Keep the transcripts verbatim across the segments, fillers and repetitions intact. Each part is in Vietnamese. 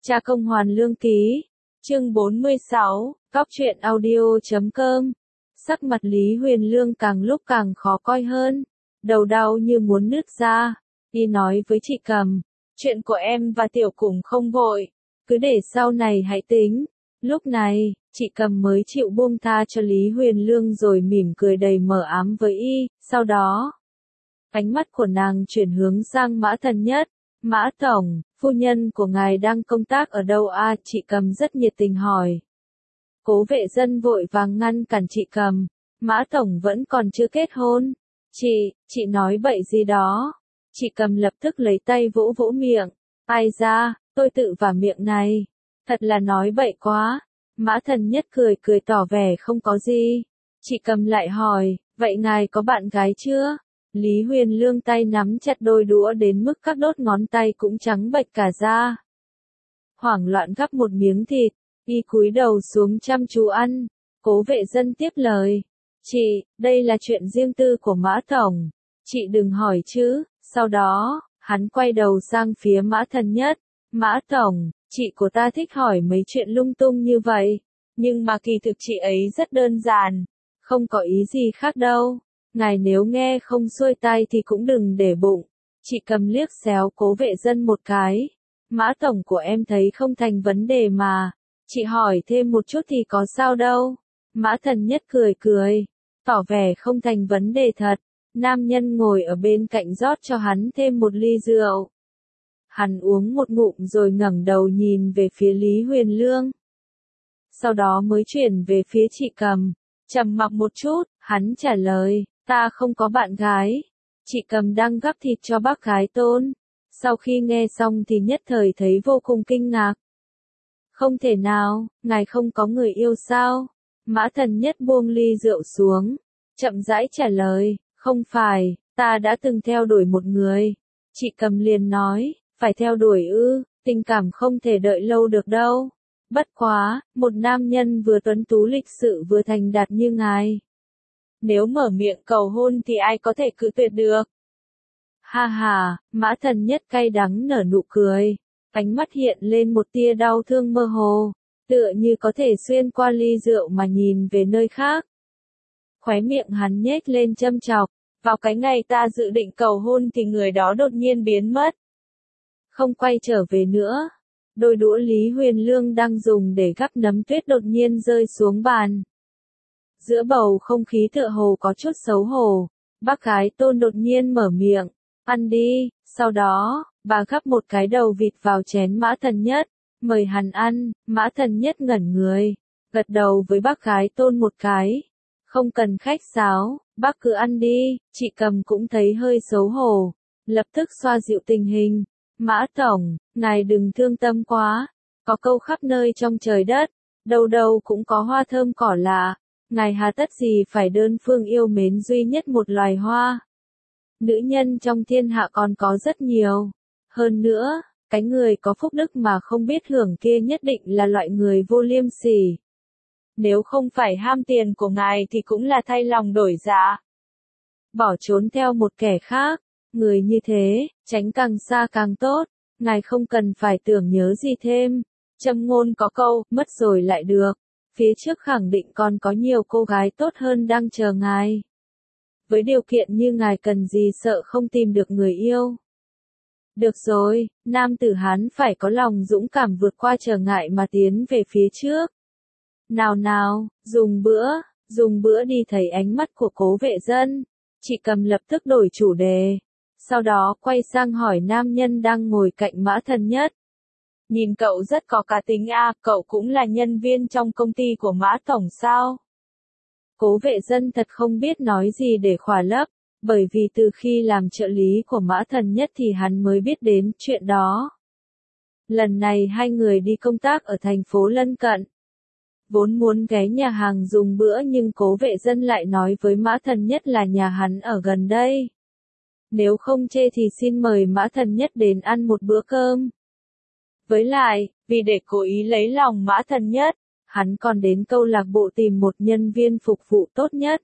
Cha công hoàn lương ký. Chương bốn mươi sáu, Góc truyện audio chấm com. Sắc mặt Lý Huyền Lương càng lúc càng khó coi hơn, đầu đau như muốn nứt ra. Đi nói với chị Cầm, chuyện của em và Tiểu Củng không vội, cứ để sau này hãy tính. Lúc này, chị Cầm mới chịu buông tha cho Lý Huyền Lương rồi mỉm cười đầy mờ ám với y, sau đó, ánh mắt của nàng chuyển hướng sang Mã Thần Nhất. Mã Tổng, phu nhân của ngài đang công tác ở đâu à? Chị Cầm rất nhiệt tình hỏi. Cố Vệ Dân vội vàng ngăn cản chị Cầm. Mã Tổng vẫn còn chưa kết hôn. Chị, chị nói bậy gì đó. Chị Cầm lập tức lấy tay vỗ vỗ miệng. Ai ra, tôi tự vả miệng này. Thật là nói bậy quá. Mã Thần Nhất cười cười tỏ vẻ không có gì. Chị Cầm lại hỏi, vậy ngài có bạn gái chưa? Lý Huyền Lương tay nắm chặt đôi đũa đến mức các đốt ngón tay cũng trắng bệch cả ra. Hoảng loạn gắp một miếng thịt, y cúi đầu xuống chăm chú ăn. Cố Vệ Dân tiếp lời. Chị, đây là chuyện riêng tư của Mã Tổng. Chị đừng hỏi chứ. Sau đó, hắn quay đầu sang phía Mã Thần Nhất. Mã Tổng, chị của ta thích hỏi mấy chuyện lung tung như vậy. Nhưng mà kỳ thực chị ấy rất đơn giản. Không có ý gì khác đâu. Ngài nếu nghe không xuôi tai thì cũng đừng để bụng. Chị Cầm liếc xéo Cố Vệ Dân một cái. Mã Tổng của em thấy không thành vấn đề mà. Chị hỏi thêm một chút thì có sao đâu. Mã Thần Nhất cười cười, tỏ vẻ không thành vấn đề thật. Nam nhân ngồi ở bên cạnh rót cho hắn thêm một ly rượu. Hắn uống một ngụm rồi ngẩng đầu nhìn về phía Lý Huyền Lương. Sau đó mới chuyển về phía chị Cầm. Trầm mặc một chút, hắn trả lời. Ta không có bạn gái. Chị Cầm đang gắp thịt cho bác gái Tôn. Sau khi nghe xong thì nhất thời thấy vô cùng kinh ngạc. Không thể nào, ngài không có người yêu sao? Mã Thần Nhất buông ly rượu xuống. Chậm rãi trả lời, không phải, ta đã từng theo đuổi một người. Chị Cầm liền nói, phải theo đuổi ư, tình cảm không thể đợi lâu được đâu. Bất quá, một nam nhân vừa tuấn tú lịch sự vừa thành đạt như ngài. Nếu mở miệng cầu hôn thì ai có thể cự tuyệt được. Ha ha, Mã Thần Nhất cay đắng nở nụ cười. Ánh mắt hiện lên một tia đau thương mơ hồ. Tựa như có thể xuyên qua ly rượu mà nhìn về nơi khác. Khóe miệng hắn nhếch lên châm chọc. Vào cái ngày ta dự định cầu hôn thì người đó đột nhiên biến mất. Không quay trở về nữa. Đôi đũa Lý Huyền Lương đang dùng để gắp nấm tuyết đột nhiên rơi xuống bàn. Giữa bầu không khí tựa hồ có chút xấu hổ, bác gái Tôn đột nhiên mở miệng, ăn đi, sau đó, bà gắp một cái đầu vịt vào chén Mã Thần Nhất, mời hắn ăn. Mã Thần Nhất ngẩn người, gật đầu với bác gái Tôn một cái, không cần khách sáo, bác cứ ăn đi. Chị Cầm cũng thấy hơi xấu hổ, lập tức xoa dịu tình hình. Mã Tổng, ngài đừng thương tâm quá, có câu khắp nơi trong trời đất, đâu đâu cũng có hoa thơm cỏ lạ. Ngài hà tất gì phải đơn phương yêu mến duy nhất một loài hoa. Nữ nhân trong thiên hạ còn có rất nhiều. Hơn nữa, cái người có phúc đức mà không biết hưởng kia nhất định là loại người vô liêm sỉ. Nếu không phải ham tiền của ngài thì cũng là thay lòng đổi dạ. Bỏ trốn theo một kẻ khác. Người như thế, tránh càng xa càng tốt. Ngài không cần phải tưởng nhớ gì thêm. Châm ngôn có câu, mất rồi lại được. Phía trước khẳng định còn có nhiều cô gái tốt hơn đang chờ ngài. Với điều kiện như ngài cần gì sợ không tìm được người yêu. Được rồi, nam tử Hán phải có lòng dũng cảm vượt qua trở ngại mà tiến về phía trước. Nào nào, dùng bữa, dùng bữa đi. Thấy ánh mắt của Cố Vệ Dân. Chị Cầm lập tức đổi chủ đề. Sau đó quay sang hỏi nam nhân đang ngồi cạnh Mã Thần Nhất. Nhìn cậu rất có cá tính à, cậu cũng là nhân viên trong công ty của Mã Tổng sao? Cố Vệ Dân thật không biết nói gì để khỏa lấp, bởi vì từ khi làm trợ lý của Mã Thần Nhất thì hắn mới biết đến chuyện đó. Lần này hai người đi công tác ở thành phố lân cận. Vốn muốn ghé nhà hàng dùng bữa nhưng Cố Vệ Dân lại nói với Mã Thần Nhất là nhà hắn ở gần đây. Nếu không chê thì xin mời Mã Thần Nhất đến ăn một bữa cơm. Với lại, vì để cố ý lấy lòng Mã Thần Nhất, hắn còn đến câu lạc bộ tìm một nhân viên phục vụ tốt nhất.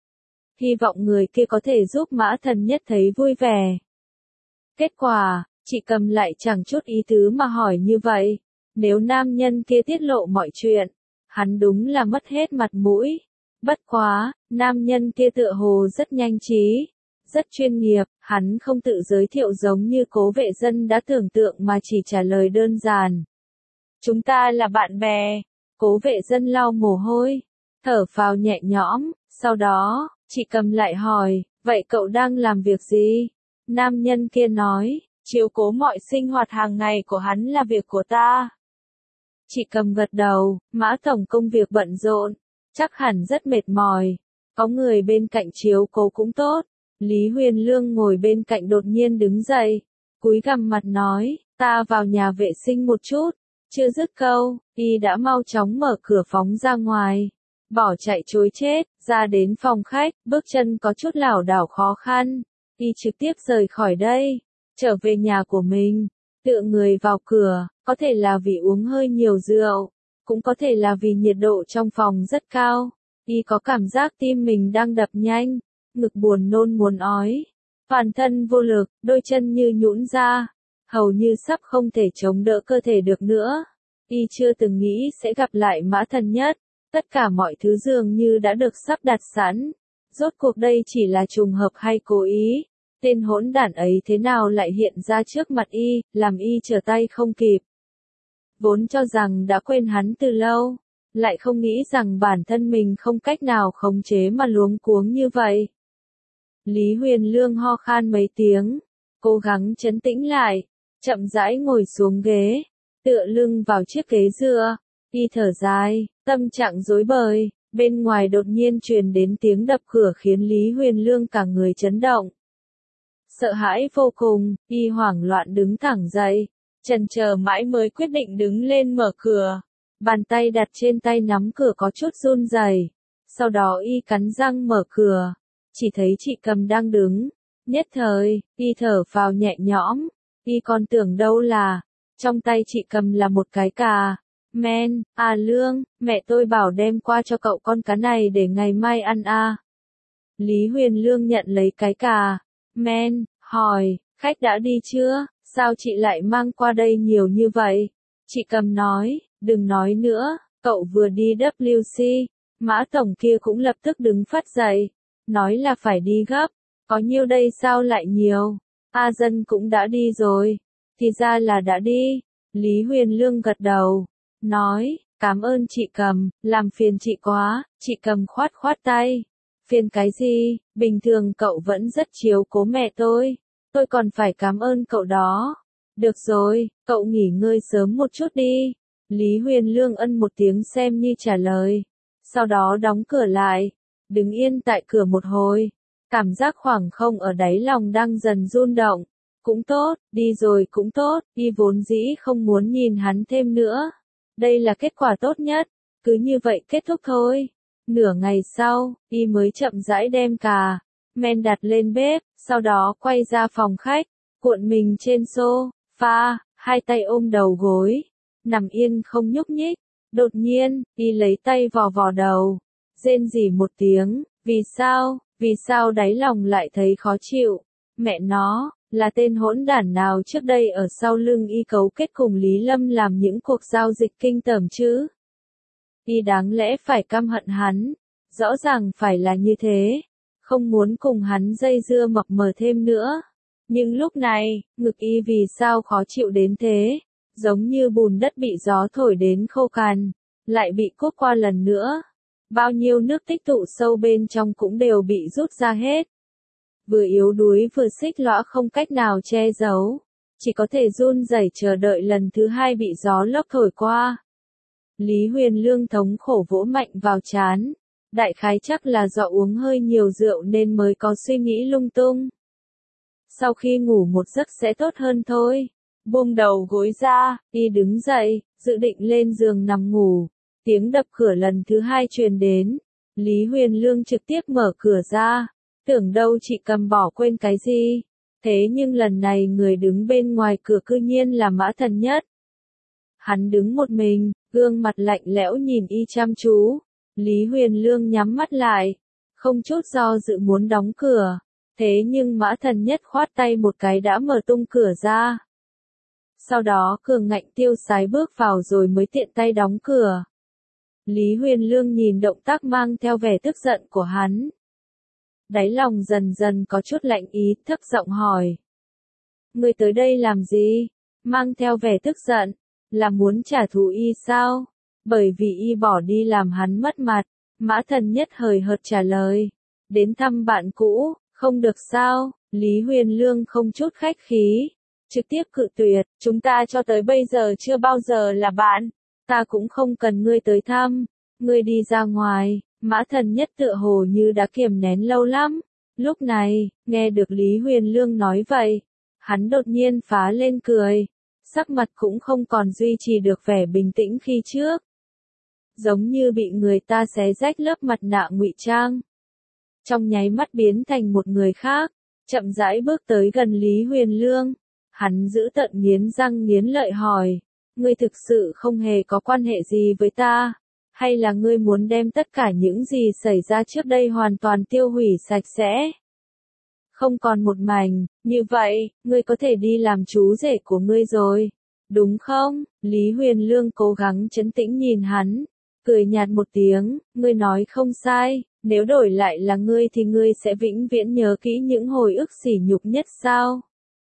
Hy vọng người kia có thể giúp Mã Thần Nhất thấy vui vẻ. Kết quả, chị Cầm lại chẳng chút ý tứ mà hỏi như vậy. Nếu nam nhân kia tiết lộ mọi chuyện, hắn đúng là mất hết mặt mũi. Bất quá, nam nhân kia tựa hồ rất nhanh trí, rất chuyên nghiệp, hắn không tự giới thiệu giống như Cố Vệ Dân đã tưởng tượng mà chỉ trả lời đơn giản. Chúng ta là bạn bè. Cố Vệ Dân lau mồ hôi, thở phào nhẹ nhõm, sau đó, chị Cầm lại hỏi, vậy cậu đang làm việc gì? Nam nhân kia nói, chiếu cố mọi sinh hoạt hàng ngày của hắn là việc của ta. Chị Cầm gật đầu, Mã tổng công việc bận rộn, chắc hẳn rất mệt mỏi, có người bên cạnh chiếu cố cũng tốt. Lý Huyền Lương ngồi bên cạnh đột nhiên đứng dậy, cúi gằm mặt nói, ta vào nhà vệ sinh một chút. Chưa dứt câu, y đã mau chóng mở cửa phóng ra ngoài, bỏ chạy trối chết, ra đến phòng khách, bước chân có chút lảo đảo khó khăn, y trực tiếp rời khỏi đây, trở về nhà của mình, tựa người vào cửa, có thể là vì uống hơi nhiều rượu, cũng có thể là vì nhiệt độ trong phòng rất cao, y có cảm giác tim mình đang đập nhanh, ngực buồn nôn muốn ói, toàn thân vô lực, đôi chân như nhũn ra, hầu như sắp không thể chống đỡ cơ thể được nữa. Y chưa từng nghĩ sẽ gặp lại Mã Thần Nhất, tất cả mọi thứ dường như đã được sắp đặt sẵn. Rốt cuộc đây chỉ là trùng hợp hay cố ý, tên hỗn đản ấy thế nào lại hiện ra trước mặt y, làm y trở tay không kịp. Vốn cho rằng đã quên hắn từ lâu, lại không nghĩ rằng bản thân mình không cách nào khống chế mà luống cuống như vậy. Lý Huyền Lương ho khan mấy tiếng, cố gắng trấn tĩnh lại, chậm rãi ngồi xuống ghế, tựa lưng vào chiếc ghế dựa, y thở dài, tâm trạng rối bời, bên ngoài đột nhiên truyền đến tiếng đập cửa khiến Lý Huyền Lương cả người chấn động. Sợ hãi vô cùng, y hoảng loạn đứng thẳng dậy, chần chờ mãi mới quyết định đứng lên mở cửa, bàn tay đặt trên tay nắm cửa có chút run rẩy, sau đó y cắn răng mở cửa, chỉ thấy chị Cầm đang đứng, nhất thời, y thở phào nhẹ nhõm, y còn tưởng đâu là, trong tay chị Cầm là một cái cà. Men, à Lương, mẹ tôi bảo đem qua cho cậu con cá này để ngày mai ăn à. Lý Huyền Lương nhận lấy cái cà. Men, hỏi, khách đã đi chưa, sao chị lại mang qua đây nhiều như vậy? Chị Cầm nói, đừng nói nữa, cậu vừa đi W C, Mã tổng kia cũng lập tức đứng phát dậy, nói là phải đi gấp, có nhiêu đây sao lại nhiều, A Dân cũng đã đi rồi, thì ra là đã đi. Lý Huyền Lương gật đầu, nói, cảm ơn chị Cầm, làm phiền chị quá. Chị Cầm khoát khoát tay, phiền cái gì, bình thường cậu vẫn rất chiếu cố mẹ tôi, tôi còn phải cảm ơn cậu đó. Được rồi, cậu nghỉ ngơi sớm một chút đi. Lý Huyền Lương ân một tiếng xem như trả lời, sau đó đóng cửa lại, đứng yên tại cửa một hồi, cảm giác khoảng không ở đáy lòng đang dần run động. Cũng tốt, đi rồi cũng tốt, y vốn dĩ không muốn nhìn hắn thêm nữa. Đây là kết quả tốt nhất, cứ như vậy kết thúc thôi. Nửa ngày sau, y mới chậm rãi đem cà men đặt lên bếp, sau đó quay ra phòng khách, cuộn mình trên sofa, hai tay ôm đầu gối, nằm yên không nhúc nhích. Đột nhiên, y lấy tay vò vò đầu, rên rỉ một tiếng, vì sao, vì sao đáy lòng lại thấy khó chịu. Mẹ nó, là tên hỗn đản nào trước đây ở sau lưng y cấu kết cùng Lý Lâm làm những cuộc giao dịch kinh tởm chứ? Y đáng lẽ phải căm hận hắn, rõ ràng phải là như thế, không muốn cùng hắn dây dưa mập mờ thêm nữa. Nhưng lúc này, ngực y vì sao khó chịu đến thế, giống như bùn đất bị gió thổi đến khô cằn, lại bị cuốc qua lần nữa. Bao nhiêu nước tích tụ sâu bên trong cũng đều bị rút ra hết. Vừa yếu đuối vừa xích lõa không cách nào che giấu, chỉ có thể run rẩy chờ đợi lần thứ hai bị gió lốc thổi qua. Lý Huyền Lương thống khổ vỗ mạnh vào trán, đại khái chắc là do uống hơi nhiều rượu nên mới có suy nghĩ lung tung. Sau khi ngủ một giấc sẽ tốt hơn thôi. Buông đầu gối ra, y đứng dậy, dự định lên giường nằm ngủ. Tiếng đập cửa lần thứ hai truyền đến. Lý Huyền Lương trực tiếp mở cửa ra. Tưởng đâu chị Cầm bỏ quên cái gì. Thế nhưng lần này người đứng bên ngoài cửa cư nhiên là Mã Thần Nhất. Hắn đứng một mình, gương mặt lạnh lẽo nhìn y chăm chú. Lý Huyền Lương nhắm mắt lại, không chút do dự muốn đóng cửa. Thế nhưng Mã Thần Nhất khoát tay một cái đã mở tung cửa ra. Sau đó cường ngạnh tiêu sái bước vào rồi mới tiện tay đóng cửa. Lý Huyền Lương nhìn động tác mang theo vẻ tức giận của hắn. Đáy lòng dần dần có chút lạnh ý, thấp giọng hỏi. Ngươi tới đây làm gì? Mang theo vẻ tức giận, là muốn trả thù y sao? Bởi vì y bỏ đi làm hắn mất mặt, Mã Thần Nhất hời hợt trả lời. Đến thăm bạn cũ, không được sao? Lý Huyền Lương không chút khách khí, trực tiếp cự tuyệt, chúng ta cho tới bây giờ chưa bao giờ là bạn, ta cũng không cần ngươi tới thăm, ngươi đi ra ngoài. Mã Thần Nhất tựa hồ như đã kiềm nén lâu lắm, lúc này, nghe được Lý Huyền Lương nói vậy, hắn đột nhiên phá lên cười, sắc mặt cũng không còn duy trì được vẻ bình tĩnh khi trước, giống như bị người ta xé rách lớp mặt nạ ngụy trang, trong nháy mắt biến thành một người khác, chậm rãi bước tới gần Lý Huyền Lương, hắn giữ tận nghiến răng nghiến lợi hỏi, ngươi thực sự không hề có quan hệ gì với ta? Hay là ngươi muốn đem tất cả những gì xảy ra trước đây hoàn toàn tiêu hủy sạch sẽ? Không còn một mảnh, như vậy, ngươi có thể đi làm chú rể của ngươi rồi, đúng không? Lý Huyền Lương cố gắng trấn tĩnh nhìn hắn, cười nhạt một tiếng, ngươi nói không sai, nếu đổi lại là ngươi thì ngươi sẽ vĩnh viễn nhớ kỹ những hồi ức sỉ nhục nhất sao?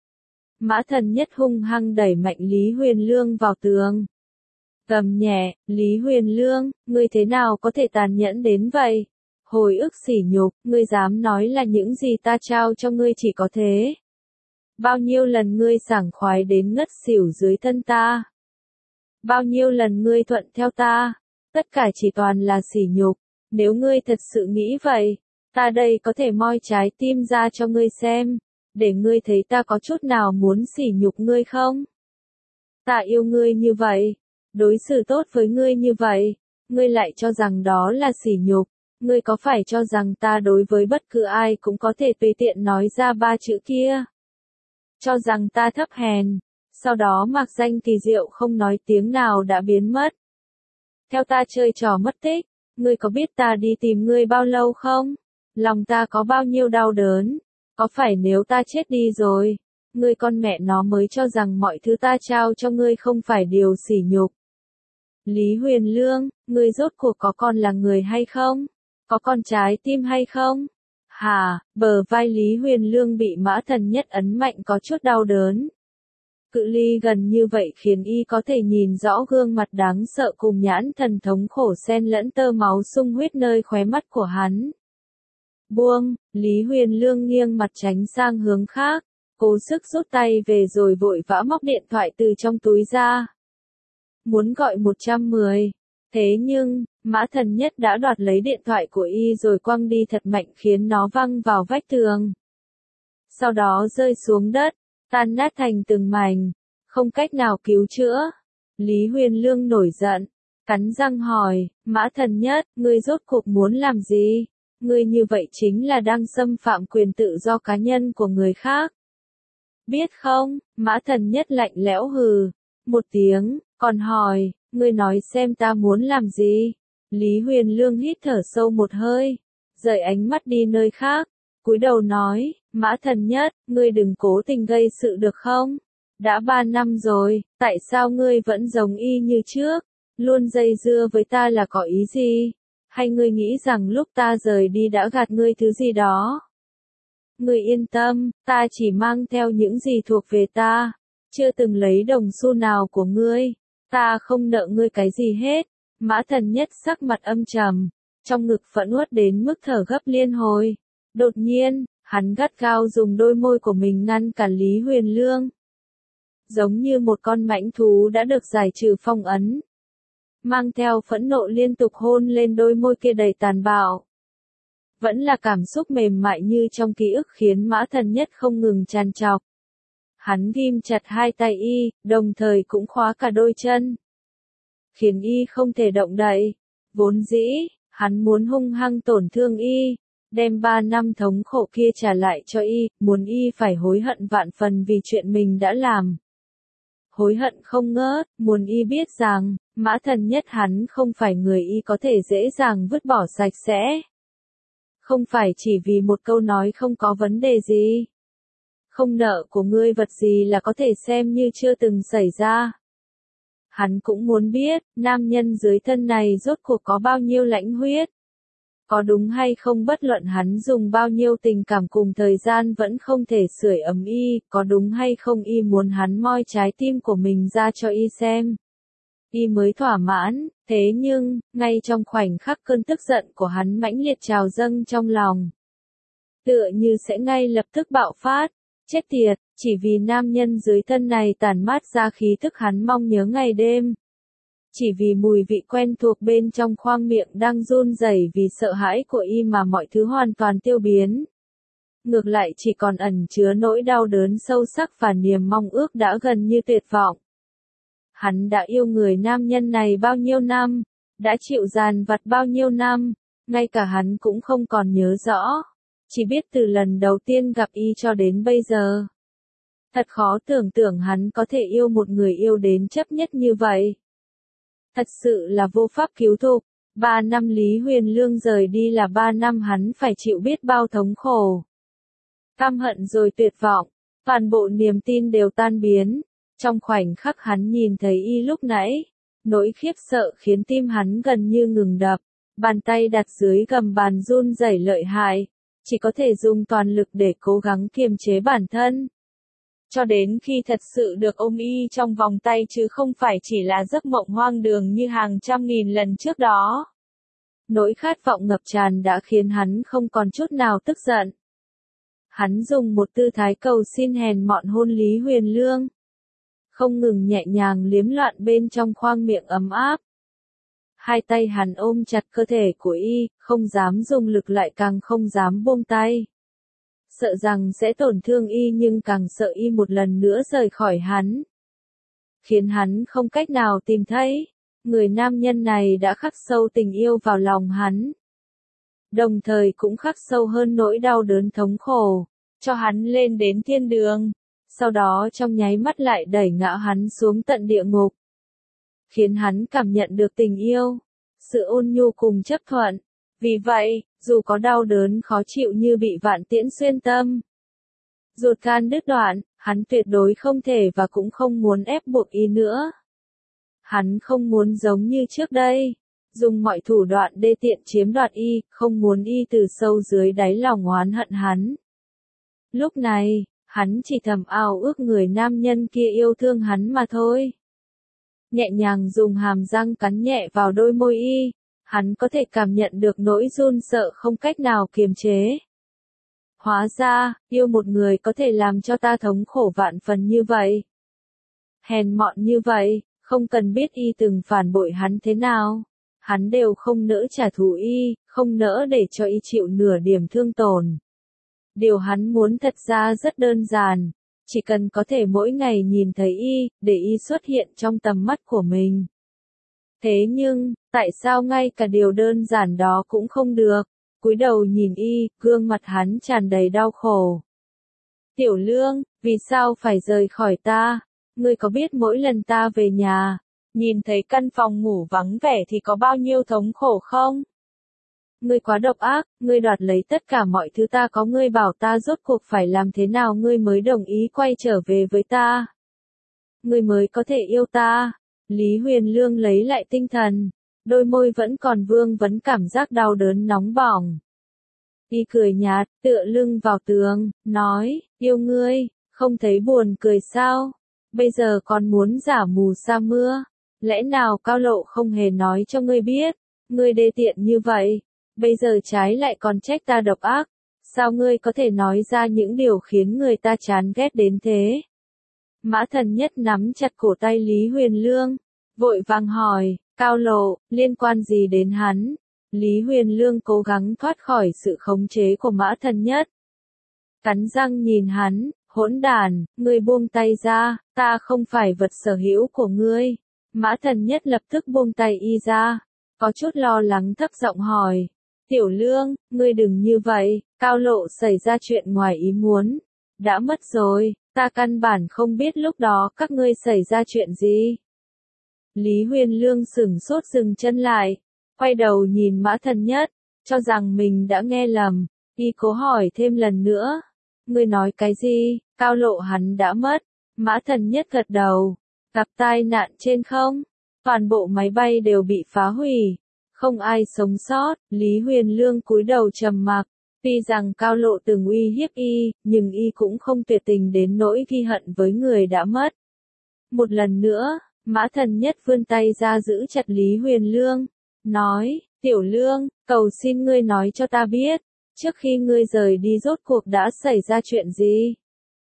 Mã Thần Nhất hung hăng đẩy mạnh Lý Huyền Lương vào tường. Gầm nhẹ, Lý Huyền Lương, ngươi thế nào có thể tàn nhẫn đến vậy? Hồi ức sỉ nhục, ngươi dám nói là những gì ta trao cho ngươi chỉ có thế? Bao nhiêu lần ngươi sảng khoái đến ngất xỉu dưới thân ta? Bao nhiêu lần ngươi thuận theo ta? Tất cả chỉ toàn là sỉ nhục, nếu ngươi thật sự nghĩ vậy, ta đây có thể moi trái tim ra cho ngươi xem, để ngươi thấy ta có chút nào muốn sỉ nhục ngươi không? Ta yêu ngươi như vậy, đối xử tốt với ngươi như vậy, ngươi lại cho rằng đó là sỉ nhục, ngươi có phải cho rằng ta đối với bất cứ ai cũng có thể tùy tiện nói ra ba chữ kia? Cho rằng ta thấp hèn, sau đó mặc danh kỳ diệu không nói tiếng nào đã biến mất. Theo ta chơi trò mất tích, ngươi có biết ta đi tìm ngươi bao lâu không? Lòng ta có bao nhiêu đau đớn, có phải nếu ta chết đi rồi, ngươi con mẹ nó mới cho rằng mọi thứ ta trao cho ngươi không phải điều sỉ nhục? Lý Huyền Lương, ngươi rốt cuộc có còn là người hay không? Có còn trái tim hay không? Hà, bờ vai Lý Huyền Lương bị Mã Thần Nhất ấn mạnh có chút đau đớn. Cự ly gần như vậy khiến y có thể nhìn rõ gương mặt đáng sợ cùng nhãn thần thống khổ xen lẫn tơ máu sung huyết nơi khóe mắt của hắn. Buông, Lý Huyền Lương nghiêng mặt tránh sang hướng khác, cố sức rút tay về rồi vội vã móc điện thoại từ trong túi ra. Muốn gọi một trăm mười, thế nhưng, Mã Thần Nhất đã đoạt lấy điện thoại của y rồi quăng đi thật mạnh khiến nó văng vào vách tường. Sau đó rơi xuống đất, tan nát thành từng mảnh, không cách nào cứu chữa. Lý Huyền Lương nổi giận, cắn răng hỏi, Mã Thần Nhất, ngươi rốt cuộc muốn làm gì? Ngươi như vậy chính là đang xâm phạm quyền tự do cá nhân của người khác. Biết không? Mã Thần Nhất lạnh lẽo hừ một tiếng, còn hỏi, ngươi nói xem ta muốn làm gì? Lý Huyền Lương hít thở sâu một hơi, rời ánh mắt đi nơi khác, cúi đầu nói, Mã Thần Nhất, ngươi đừng cố tình gây sự được không? Đã ba năm rồi, tại sao ngươi vẫn giống y như trước? Luôn dây dưa với ta là có ý gì? Hay ngươi nghĩ rằng lúc ta rời đi đã gạt ngươi thứ gì đó? Ngươi yên tâm, ta chỉ mang theo những gì thuộc về ta, chưa từng lấy đồng xu nào của ngươi, ta không nợ ngươi cái gì hết. Mã Thần Nhất sắc mặt âm trầm, trong ngực phẫn uất đến mức thở gấp liên hồi. Đột nhiên, hắn gắt gao dùng đôi môi của mình ngăn cản Lý Huyền Lương. Giống như một con mãnh thú đã được giải trừ phong ấn. Mang theo phẫn nộ liên tục hôn lên đôi môi kia đầy tàn bạo. Vẫn là cảm xúc mềm mại như trong ký ức khiến Mã Thần Nhất không ngừng tràn trọc. Hắn ghim chặt hai tay y, đồng thời cũng khóa cả đôi chân. Khiến y không thể động đậy. Vốn dĩ, hắn muốn hung hăng tổn thương y, đem ba năm thống khổ kia trả lại cho y, muốn y phải hối hận vạn phần vì chuyện mình đã làm. Hối hận không ngớt, muốn y biết rằng, Mã Thần Nhất hắn không phải người y có thể dễ dàng vứt bỏ sạch sẽ. Không phải chỉ vì một câu nói không có vấn đề gì. không nợ của ngươi vật gì là có thể xem như chưa từng xảy ra. Hắn cũng muốn biết, nam nhân dưới thân này rốt cuộc có bao nhiêu lãnh huyết. Có đúng hay không bất luận hắn dùng bao nhiêu tình cảm cùng thời gian vẫn không thể sưởi ấm y, có đúng hay không y muốn hắn moi trái tim của mình ra cho y xem. Y mới thỏa mãn, thế nhưng, ngay trong khoảnh khắc cơn tức giận của hắn mãnh liệt trào dâng trong lòng. Tựa như sẽ ngay lập tức bạo phát, chết tiệt, chỉ vì nam nhân dưới thân này tản mát ra khí thức hắn mong nhớ ngày đêm. Chỉ vì mùi vị quen thuộc bên trong khoang miệng đang run rẩy vì sợ hãi của y mà mọi thứ hoàn toàn tiêu biến. Ngược lại chỉ còn ẩn chứa nỗi đau đớn sâu sắc và niềm mong ước đã gần như tuyệt vọng. Hắn đã yêu người nam nhân này bao nhiêu năm, đã chịu dằn vặt bao nhiêu năm, ngay cả hắn cũng không còn nhớ rõ, chỉ biết từ lần đầu tiên gặp y cho đến bây giờ. Thật khó tưởng tượng hắn có thể yêu một người yêu đến chấp nhất như vậy. Thật sự là vô pháp cứu thục, ba năm Lý Huyền Lương rời đi là ba năm hắn phải chịu biết bao thống khổ. Căm hận rồi tuyệt vọng, toàn bộ niềm tin đều tan biến. Trong khoảnh khắc hắn nhìn thấy y lúc nãy, nỗi khiếp sợ khiến tim hắn gần như ngừng đập, bàn tay đặt dưới gầm bàn run rẩy lợi hại, chỉ có thể dùng toàn lực để cố gắng kiềm chế bản thân. Cho đến khi thật sự được ôm y trong vòng tay chứ không phải chỉ là giấc mộng hoang đường như hàng trăm nghìn lần trước đó. Nỗi khát vọng ngập tràn đã khiến hắn không còn chút nào tức giận. Hắn dùng một tư thái cầu xin hèn mọn hôn Lý Huyền Lương. Không ngừng nhẹ nhàng liếm loạn bên trong khoang miệng ấm áp. Hai tay hắn ôm chặt cơ thể của y, không dám dùng lực lại càng không dám buông tay. Sợ rằng sẽ tổn thương y nhưng càng sợ y một lần nữa rời khỏi hắn. Khiến hắn không cách nào tìm thấy, người nam nhân này đã khắc sâu tình yêu vào lòng hắn. Đồng thời cũng khắc sâu hơn nỗi đau đớn thống khổ, cho hắn lên đến thiên đường. Sau đó trong nháy mắt lại đẩy ngã hắn xuống tận địa ngục. Khiến hắn cảm nhận được tình yêu, sự ôn nhu cùng chấp thuận. Vì vậy, dù có đau đớn khó chịu như bị vạn tiễn xuyên tâm, ruột gan đứt đoạn, hắn tuyệt đối không thể và cũng không muốn ép buộc y nữa. Hắn không muốn giống như trước đây, dùng mọi thủ đoạn đê tiện chiếm đoạt y, không muốn y từ sâu dưới đáy lòng oán hận hắn. Lúc này, hắn chỉ thầm ao ước người nam nhân kia yêu thương hắn mà thôi. Nhẹ nhàng dùng hàm răng cắn nhẹ vào đôi môi y, hắn có thể cảm nhận được nỗi run sợ không cách nào kiềm chế. Hóa ra, yêu một người có thể làm cho ta thống khổ vạn phần như vậy. Hèn mọn như vậy, không cần biết y từng phản bội hắn thế nào. Hắn đều không nỡ trả thù y, không nỡ để cho y chịu nửa điểm thương tổn. Điều hắn muốn thật ra rất đơn giản, chỉ cần có thể mỗi ngày nhìn thấy y, để y xuất hiện trong tầm mắt của mình. Thế nhưng, tại sao ngay cả điều đơn giản đó cũng không được? Cúi đầu nhìn y, gương mặt hắn tràn đầy đau khổ. Tiểu Lương, vì sao phải rời khỏi ta? Ngươi có biết mỗi lần ta về nhà, nhìn thấy căn phòng ngủ vắng vẻ thì có bao nhiêu thống khổ không? Ngươi quá độc ác, ngươi đoạt lấy tất cả mọi thứ ta có, ngươi bảo ta rốt cuộc phải làm thế nào ngươi mới đồng ý quay trở về với ta? Ngươi mới có thể yêu ta. Lý Huyền Lương lấy lại tinh thần, đôi môi vẫn còn vương vấn cảm giác đau đớn nóng bỏng. Y cười nhạt, tựa lưng vào tường, nói, yêu ngươi, không thấy buồn cười sao? Bây giờ còn muốn giả mù sa mưa, lẽ nào Cao Lộ không hề nói cho ngươi biết, ngươi đê tiện như vậy, bây giờ trái lại còn trách ta độc ác, sao ngươi có thể nói ra những điều khiến người ta chán ghét đến thế? Mã Thần Nhất nắm chặt cổ tay Lý Huyền Lương, vội vàng hỏi, Cao Lộ, liên quan gì đến hắn? Lý Huyền Lương cố gắng thoát khỏi sự khống chế của Mã Thần Nhất. Cắn răng nhìn hắn, hỗn đản, ngươi buông tay ra, ta không phải vật sở hữu của ngươi. Mã Thần Nhất lập tức buông tay y ra, có chút lo lắng thấp giọng hỏi, Tiểu Lương, ngươi đừng như vậy, Cao Lộ xảy ra chuyện ngoài ý muốn, đã mất rồi, ta căn bản không biết lúc đó các ngươi xảy ra chuyện gì. Lý Huyền Lương sửng sốt dừng chân lại, quay đầu nhìn Mã Thần Nhất, cho rằng mình đã nghe lầm, y cố hỏi thêm lần nữa, ngươi nói cái gì, Cao lộ hắn đã mất. Mã Thần Nhất gật đầu. Gặp tai nạn trên không? Toàn bộ máy bay đều bị phá hủy. Không ai sống sót. Lý Huyền Lương cúi đầu trầm mặc. Tuy rằng Cao lộ từng uy hiếp y, nhưng y cũng không tuyệt tình đến nỗi ghi hận với người đã mất. Một lần nữa, Mã Thần Nhất vươn tay ra giữ chặt Lý Huyền Lương. Nói, Tiểu Lương, cầu xin ngươi nói cho ta biết. Trước khi ngươi rời đi rốt cuộc đã xảy ra chuyện gì?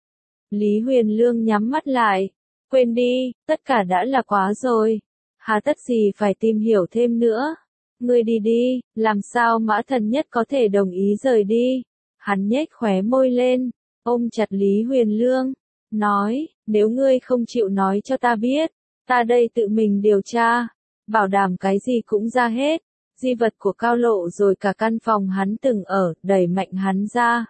Lý Huyền Lương nhắm mắt lại. Quên đi, tất cả đã là quá rồi. Hà tất gì phải tìm hiểu thêm nữa. Ngươi đi đi, làm sao Mã Thần Nhất có thể đồng ý rời đi? Hắn nhếch khóe môi lên, ôm chặt Lý Huyền Lương. Nói, nếu ngươi không chịu nói cho ta biết, ta đây tự mình điều tra. Bảo đảm cái gì cũng ra hết. Di vật của Cao lộ rồi cả căn phòng hắn từng ở, đẩy mạnh hắn ra.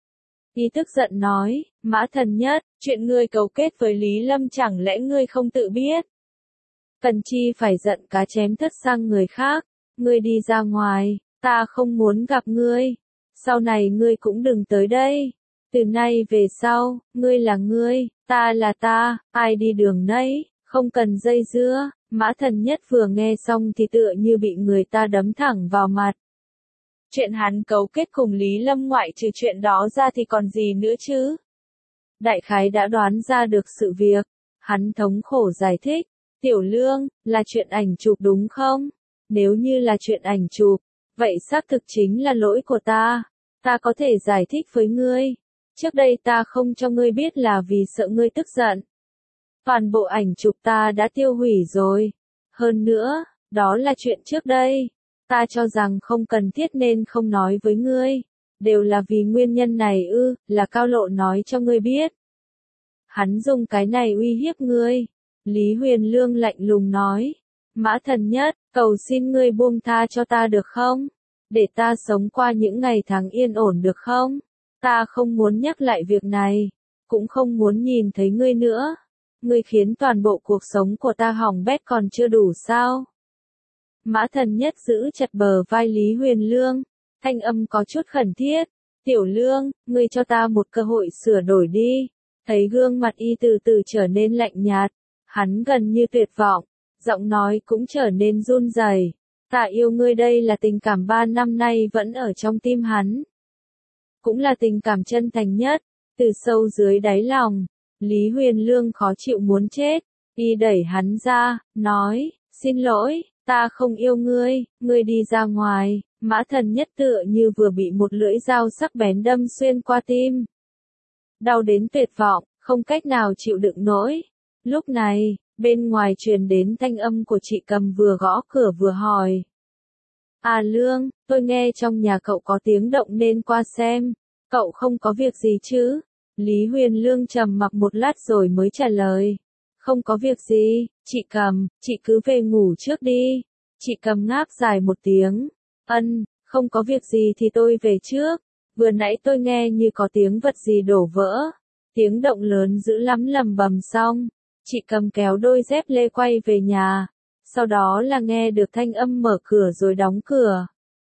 Y tức giận nói, Mã Thần Nhất, chuyện ngươi cấu kết với Lý Lâm chẳng lẽ ngươi không tự biết? Cần chi phải giận cá chém thất sang người khác, ngươi đi ra ngoài, ta không muốn gặp ngươi. Sau này ngươi cũng đừng tới đây. Từ nay về sau, ngươi là ngươi, ta là ta, ai đi đường nấy, không cần dây dưa. Mã Thần Nhất vừa nghe xong thì tựa như bị người ta đấm thẳng vào mặt. Chuyện hắn cấu kết cùng Lý Lâm ngoại trừ chuyện đó ra thì còn gì nữa chứ? Đại khái đã đoán ra được sự việc. Hắn thống khổ giải thích. Tiểu Lương, là chuyện ảnh chụp đúng không? Nếu như là chuyện ảnh chụp, vậy xác thực chính là lỗi của ta. Ta có thể giải thích với ngươi. Trước đây ta không cho ngươi biết là vì sợ ngươi tức giận. Toàn bộ ảnh chụp ta đã tiêu hủy rồi. Hơn nữa, đó là chuyện trước đây. Ta cho rằng không cần thiết nên không nói với ngươi. Đều là vì nguyên nhân này ư, là Cao lộ nói cho ngươi biết. Hắn dùng cái này uy hiếp ngươi. Lý Huyền Lương lạnh lùng nói. Mã Thần Nhất, cầu xin ngươi buông tha cho ta được không? Để ta sống qua những ngày tháng yên ổn được không? Ta không muốn nhắc lại việc này. Cũng không muốn nhìn thấy ngươi nữa. Ngươi khiến toàn bộ cuộc sống của ta hỏng bét còn chưa đủ sao? Mã Thần Nhất giữ chặt bờ vai Lý Huyền Lương. Thanh âm có chút khẩn thiết. Tiểu Lương, ngươi cho ta một cơ hội sửa đổi đi. Thấy gương mặt y từ từ trở nên lạnh nhạt. Hắn gần như tuyệt vọng. Giọng nói cũng trở nên run rẩy. Ta yêu ngươi đây là tình cảm ba năm nay vẫn ở trong tim hắn. Cũng là tình cảm chân thành nhất. Từ sâu dưới đáy lòng. Lý Huyền Lương khó chịu muốn chết. Y đẩy hắn ra, nói, xin lỗi, ta không yêu ngươi, ngươi đi ra ngoài. Mã Thần Nhất tựa như vừa bị một lưỡi dao sắc bén đâm xuyên qua tim. Đau đến tuyệt vọng, không cách nào chịu đựng nổi. Lúc này, bên ngoài truyền đến thanh âm của chị Cầm vừa gõ cửa vừa hỏi. À Lương, tôi nghe trong nhà cậu có tiếng động nên qua xem. Cậu không có việc gì chứ? Lý Huyền Lương trầm mặc một lát rồi mới trả lời. Không có việc gì, chị Cầm, chị cứ về ngủ trước đi. Chị Cầm ngáp dài một tiếng. Ân, không có việc gì thì tôi về trước. Vừa nãy tôi nghe như có tiếng vật gì đổ vỡ. Tiếng động lớn dữ lắm lầm bầm xong. Chị Cầm kéo đôi dép lê quay về nhà. Sau đó là nghe được thanh âm mở cửa rồi đóng cửa.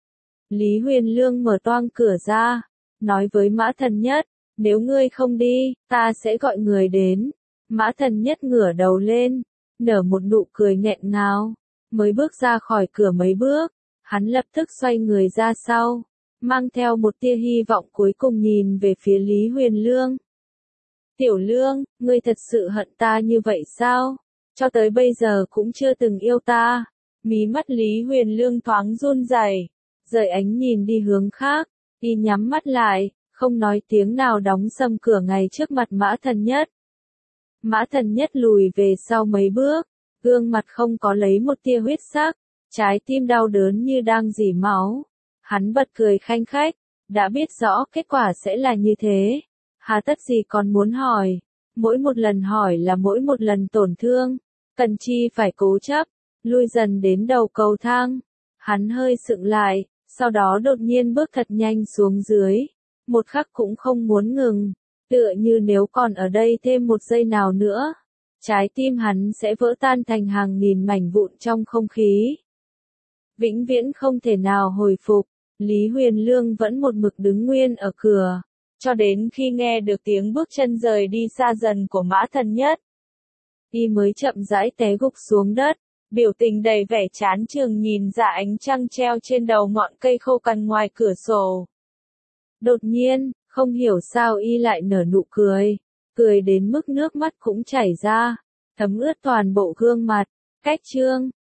Lý Huyền Lương mở toang cửa ra. Nói với Mã Thần Nhất. Nếu ngươi không đi, ta sẽ gọi người đến. Mã Thần Nhất ngửa đầu lên. Nở một nụ cười nghẹn ngào. Mới bước ra khỏi cửa mấy bước. Hắn lập tức xoay người ra sau. Mang theo một tia hy vọng cuối cùng nhìn về phía Lý Huyền Lương. Tiểu Lương, ngươi thật sự hận ta như vậy sao? Cho tới bây giờ cũng chưa từng yêu ta. Mí mắt Lý Huyền Lương thoáng run rẩy, rời ánh nhìn đi hướng khác. Y nhắm mắt lại, không nói tiếng nào đóng sầm cửa ngay trước mặt Mã Thần Nhất. Mã Thần Nhất lùi về sau mấy bước, gương mặt không có lấy một tia huyết sắc, trái tim đau đớn như đang rỉ máu. Hắn bật cười khanh khách, đã biết rõ kết quả sẽ là như thế. Hà tất gì còn muốn hỏi, mỗi một lần hỏi là mỗi một lần tổn thương, cần chi phải cố chấp, lui dần đến đầu cầu thang. Hắn hơi sững lại, sau đó đột nhiên bước thật nhanh xuống dưới, một khắc cũng không muốn ngừng, tựa như nếu còn ở đây thêm một giây nào nữa, trái tim hắn sẽ vỡ tan thành hàng nghìn mảnh vụn trong không khí. Vĩnh viễn không thể nào hồi phục, Lý Huyền Lương vẫn một mực đứng nguyên ở cửa. cho đến khi nghe được tiếng bước chân rời đi xa dần của Mã Thần Nhất. Y mới chậm rãi té gục xuống đất, biểu tình đầy vẻ chán chường nhìn ra ánh trăng treo trên đầu ngọn cây khô cằn ngoài cửa sổ. Đột nhiên, không hiểu sao Y lại nở nụ cười, cười đến mức nước mắt cũng chảy ra, thấm ướt toàn bộ gương mặt. Cách chương